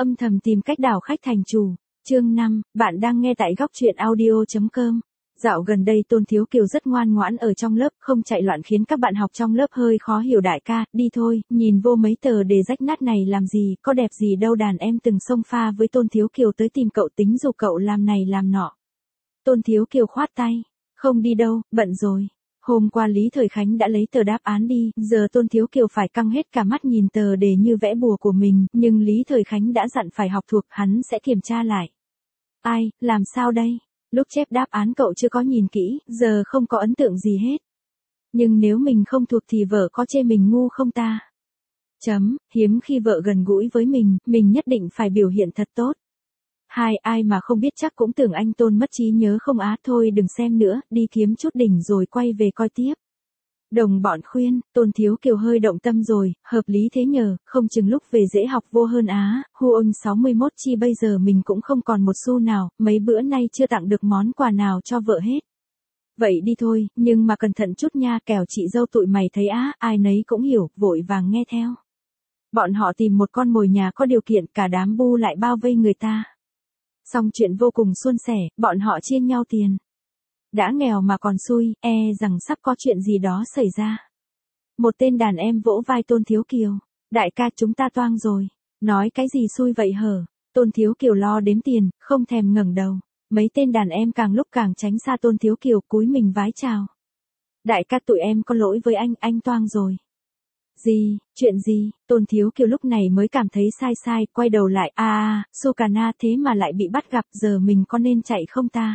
Âm thầm tìm cách đảo khách thành chủ. Chương 5, bạn đang nghe tại góc truyện audio.com. Dạo gần đây Tôn Thiếu Kiều rất ngoan ngoãn ở trong lớp, không chạy loạn khiến các bạn học trong lớp hơi khó hiểu. Đại ca, đi thôi, nhìn vô mấy tờ đề rách nát này làm gì, có đẹp gì đâu. Đàn em từng xông pha với Tôn Thiếu Kiều tới tìm cậu tính dục cậu làm này làm nọ. Tôn Thiếu Kiều khoát tay, không đi đâu, bận rồi. Hôm qua Lý Thời Khánh đã lấy tờ đáp án đi, giờ Tôn Thiếu Kiều phải căng hết cả mắt nhìn tờ đề như vẽ bùa của mình, nhưng Lý Thời Khánh đã dặn phải học thuộc, hắn sẽ kiểm tra lại. Ai, làm sao đây? Lúc chép đáp án cậu chưa có nhìn kỹ, giờ không có ấn tượng gì hết. Nhưng nếu mình không thuộc thì vợ có chê mình ngu không ta? Hiếm khi vợ gần gũi với mình nhất định phải biểu hiện thật tốt. Ai mà không biết chắc cũng tưởng anh Tôn mất trí nhớ không á, thôi đừng xem nữa, đi kiếm chút đỉnh rồi quay về coi tiếp. Đồng bọn khuyên, Tôn Thiếu Kiều hơi động tâm rồi, hợp lý thế nhờ, không chừng lúc về dễ học vô hơn á. Huông 61 chi bây giờ mình cũng không còn một xu nào, mấy bữa nay chưa tặng được món quà nào cho vợ hết. Vậy đi thôi, nhưng mà cẩn thận chút nha, kẻo chị dâu tụi mày thấy á, ai nấy cũng hiểu, vội vàng nghe theo. Bọn họ tìm một con mồi nhà có điều kiện, cả đám bu lại bao vây người ta. Xong chuyện vô cùng suôn sẻ, bọn họ chia nhau tiền. Đã nghèo mà còn xui, rằng sắp có chuyện gì đó xảy ra. Một tên đàn em vỗ vai Tôn Thiếu Kiều. Đại ca chúng ta toang rồi. Nói cái gì xui vậy hở? Tôn Thiếu Kiều lo đếm tiền, không thèm ngẩng đầu. Mấy tên đàn em càng lúc càng tránh xa Tôn Thiếu Kiều, cúi mình vái chào. Đại ca tụi em có lỗi với anh toang rồi. Gì, chuyện gì? Tôn Thiếu Kiều lúc này mới cảm thấy sai, quay đầu lại, Sukana thế mà lại bị bắt gặp, giờ mình có nên chạy không ta?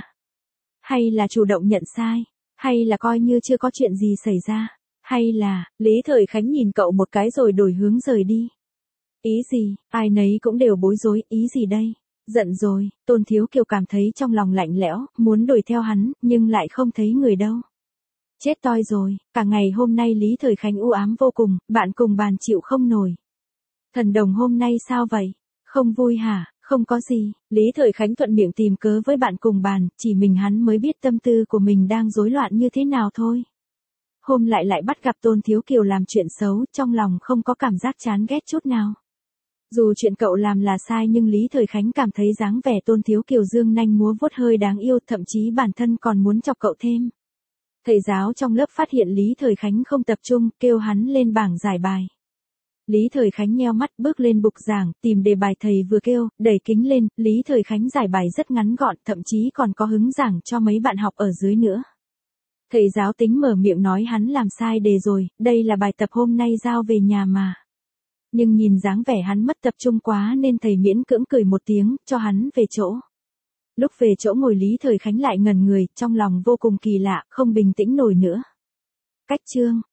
Hay là chủ động nhận sai? Hay là coi như chưa có chuyện gì xảy ra? Hay là, Lý Thời Khánh nhìn cậu một cái rồi đổi hướng rời đi. Ý gì, ai nấy cũng đều bối rối, ý gì đây? Giận rồi, Tôn Thiếu Kiều cảm thấy trong lòng lạnh lẽo, muốn đuổi theo hắn, nhưng lại không thấy người đâu. Chết toi rồi, cả ngày hôm nay Lý Thời Khánh u ám vô cùng, bạn cùng bàn chịu không nổi. Thần đồng hôm nay sao vậy? Không vui hả? Không có gì, Lý Thời Khánh thuận miệng tìm cớ với bạn cùng bàn, chỉ mình hắn mới biết tâm tư của mình đang rối loạn như thế nào thôi. Hôm lại bắt gặp Tôn Thiếu Kiều làm chuyện xấu, trong lòng không có cảm giác chán ghét chút nào. Dù chuyện cậu làm là sai nhưng Lý Thời Khánh cảm thấy dáng vẻ Tôn Thiếu Kiều dương nanh múa vuốt hơi đáng yêu, thậm chí bản thân còn muốn chọc cậu thêm. Thầy giáo trong lớp phát hiện Lý Thời Khánh không tập trung, kêu hắn lên bảng giải bài. Lý Thời Khánh nheo mắt bước lên bục giảng, tìm đề bài thầy vừa kêu, đẩy kính lên, Lý Thời Khánh giải bài rất ngắn gọn, thậm chí còn có hứng giảng cho mấy bạn học ở dưới nữa. Thầy giáo tính mở miệng nói hắn làm sai đề rồi, đây là bài tập hôm nay giao về nhà mà. Nhưng nhìn dáng vẻ hắn mất tập trung quá nên thầy miễn cưỡng cười một tiếng, cho hắn về chỗ. Lúc về chỗ ngồi Lý Thời Khánh lại ngẩn người, trong lòng vô cùng kỳ lạ, không bình tĩnh nổi nữa. Cách chương,